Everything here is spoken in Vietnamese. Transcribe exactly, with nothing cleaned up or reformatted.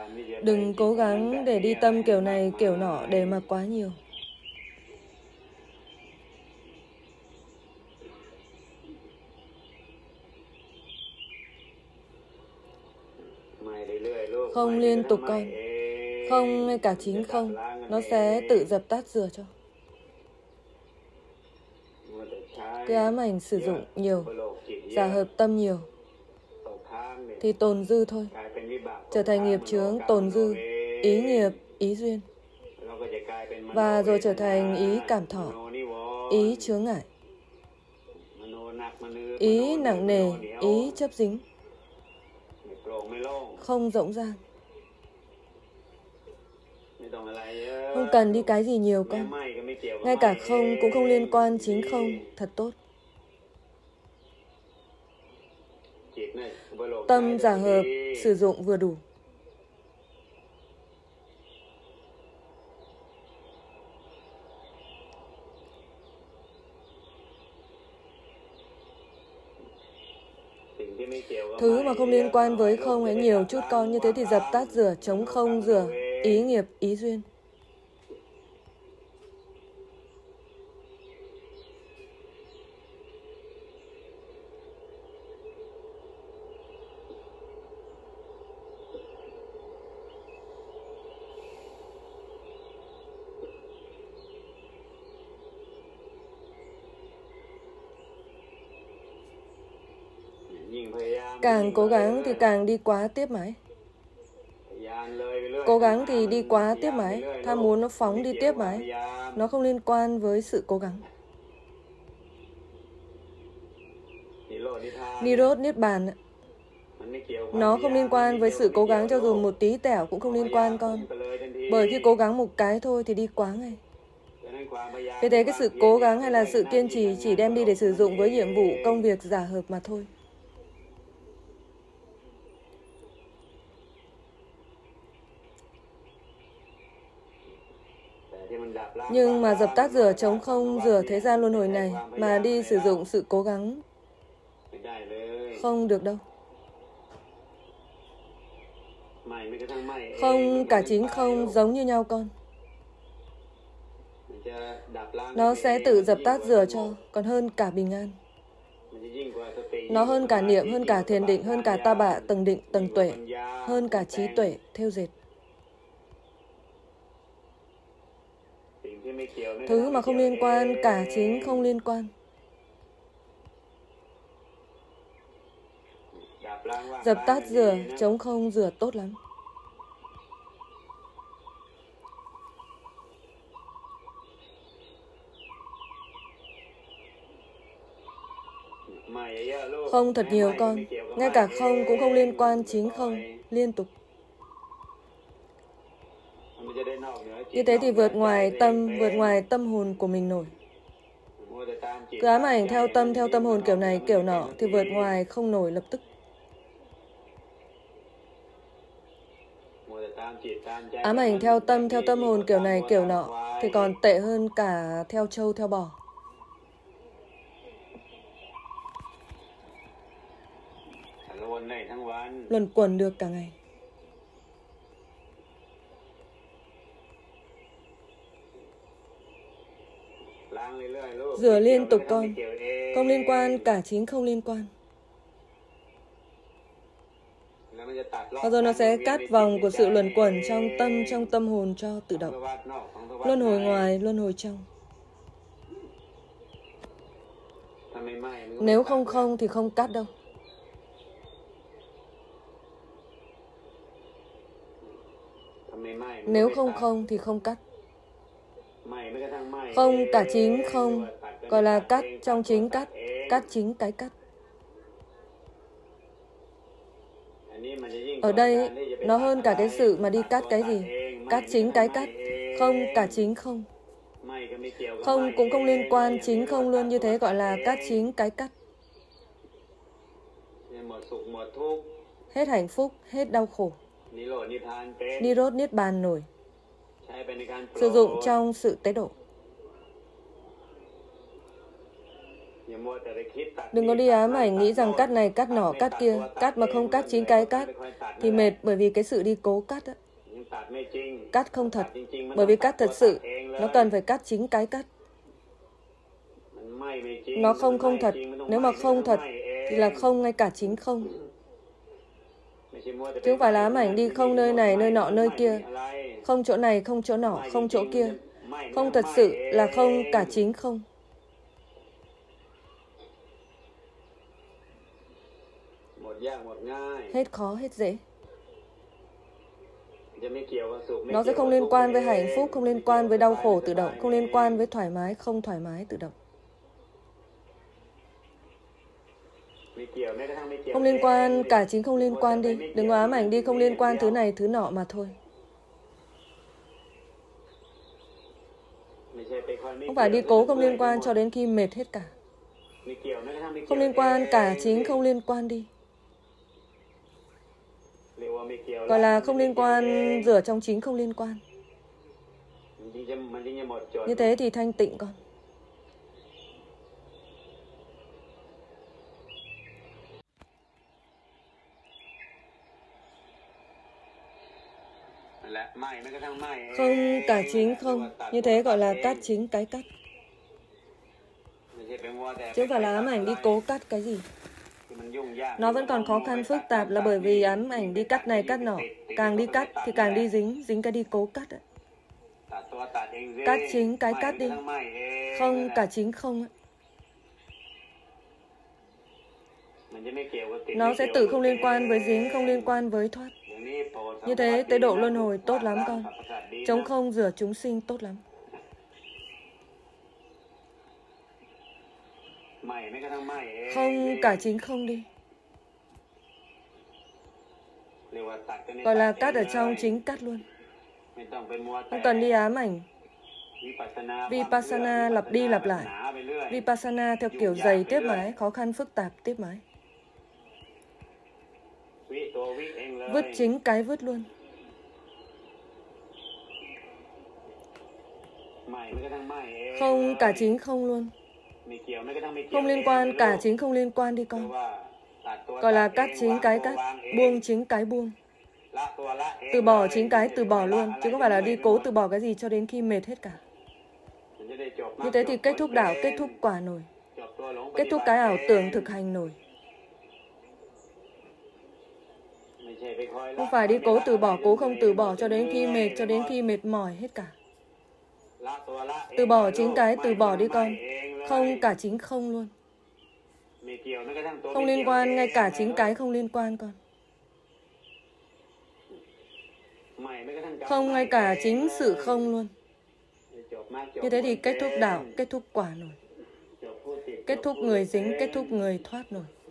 Đừng cố gắng để đi tâm kiểu này kiểu nọ để mà quá nhiều. Không liên tục con. Không ngay cả chính không. Nó sẽ tự dập tắt rửa cho. Cứ ám ảnh sử dụng nhiều, giả hợp tâm nhiều thì tồn dư thôi. Trở thành nghiệp chướng tồn dư, ý nghiệp, ý duyên. Và rồi trở thành ý cảm thọ, ý chướng ngại, ý nặng nề, ý chấp dính, không rộng ràng. Không cần đi cái gì nhiều con. Ngay cả không cũng không liên quan chính không, thật tốt. Tâm giả hợp, sử dụng vừa đủ. Thứ mà không liên quan với không ấy nhiều chút con, như thế thì dập tắt rửa, chống không rửa, ý nghiệp, ý duyên. Càng cố gắng thì càng đi quá tiếp mãi. Cố gắng thì đi quá tiếp mãi. Tham muốn nó phóng đi tiếp mãi. Nó không liên quan với sự cố gắng. Nirod, Niết Bàn, nó không liên quan với sự cố gắng, cho dù một tí tẻo cũng không liên quan con. Bởi khi cố gắng một cái thôi thì đi quá ngay. Vì thế cái sự cố gắng hay là sự kiên trì chỉ đem đi để sử dụng với nhiệm vụ công việc giả hợp mà thôi. Nhưng mà dập tắt rửa, chống không rửa thế gian luân hồi này mà đi sử dụng sự cố gắng không được đâu. Không cả chính không giống như nhau con. Nó sẽ tự dập tắt rửa cho, còn hơn cả bình an. Nó hơn cả niệm, hơn cả thiền định, hơn cả ta bạ, tầng định, tầng tuệ, hơn cả trí tuệ, thêu dệt. Thứ mà không liên quan, cả chính không liên quan. Dập tắt rửa, chống không rửa tốt lắm. Không thật nhiều con. Ngay cả không cũng không liên quan chính không, liên tục. Như thế thì vượt ngoài tâm, vượt ngoài tâm hồn của mình nổi. Cứ ám ảnh theo tâm, theo tâm hồn kiểu này, kiểu nọ thì vượt ngoài không nổi lập tức. Ám ảnh theo tâm, theo tâm hồn kiểu này, kiểu nọ thì còn tệ hơn cả theo trâu, theo bò. Luẩn quẩn được cả ngày. Rửa liên tục con. Không liên quan, cả chính không liên quan. Và rồi nó sẽ cắt vòng của sự luẩn quẩn trong tâm, trong tâm hồn cho tự động. Luân hồi ngoài, luân hồi trong. Nếu không không thì không cắt đâu. Nếu không không thì không cắt. Không cả chính không, gọi là cắt trong chính cắt, cắt chính cái cắt. Ở đây nó hơn cả cái sự mà đi cắt cái gì. Cắt chính cái cắt, không cả chính không. Không cũng không liên quan, chính không luôn, như thế gọi là cắt chính cái cắt. Hết hạnh phúc, hết đau khổ. Nirod, Niết Bàn nổi. Sử dụng trong sự tế độ. Đừng có đi ám ảnh nghĩ rằng cắt này, cắt nọ, cắt kia. Cắt mà không cắt chính cái cắt thì mệt, bởi vì cái sự đi cố cắt á. Cắt không thật, bởi vì cắt thật sự nó cần phải cắt chính cái cắt. Nó không không thật, nếu mà không thật thì là không ngay cả chính không. Chứ không phải là ám ảnh đi không nơi này, nơi nọ, nơi kia. Không chỗ này, không chỗ nọ, không chỗ kia. Không thật sự là không cả chính không. Hết khó, hết dễ. Nó sẽ không liên quan với hạnh phúc, không liên quan với đau khổ tự động, không liên quan với thoải mái, không thoải mái tự động. Không liên quan, cả chính không liên quan đi. Đừng có ám ảnh đi không liên quan thứ này, thứ nọ mà thôi. Không phải đi cố không liên quan cho đến khi mệt hết cả. Không liên quan, cả chính không liên quan đi. Gọi là không liên quan, rửa trong chính không liên quan. Như thế thì thanh tịnh con. Không cả chính không. Như thế gọi là cắt chính cái cắt. Chứ không phải là ám ảnh đi cố cắt cái gì. Nó vẫn còn khó khăn phức tạp là bởi vì ám ảnh đi cắt này cắt nọ. Càng đi cắt thì càng đi dính, dính cái đi cố cắt. Cắt chính cái cắt đi. Không cả chính không. Nó sẽ tự không liên quan với dính, không liên quan với thoát. Như thế tế độ luân hồi tốt lắm con. Chống không rửa chúng sinh tốt lắm. Không cả chính không đi. Gọi là cắt ở trong chính cắt luôn. Không cần đi ám ảnh. Vipassana lặp đi lặp lại. Vipassana theo kiểu dày tiếp mãi, khó khăn phức tạp tiếp mãi. Vứt chính cái vứt luôn. Không cả chính không luôn. Không liên quan, cả chính không liên quan đi con. Gọi là cắt chính cái cắt, buông chính cái buông. Từ bỏ chính cái từ bỏ luôn, chứ không phải là đi cố từ bỏ cái gì cho đến khi mệt hết cả. Như thế thì kết thúc đạo, kết thúc quả nổi. Kết thúc cái ảo tưởng thực hành nổi. Không phải đi cố từ bỏ, cố không từ bỏ cho đến khi mệt, cho đến khi mệt mỏi hết cả. Từ bỏ chính cái, từ bỏ đi con. Không cả chính không luôn. Không liên quan, ngay cả chính cái không liên quan con. Không ngay cả chính sự không luôn. Như thế thì kết thúc đạo, kết thúc quả nổi. Kết thúc người dính, kết thúc người thoát nổi.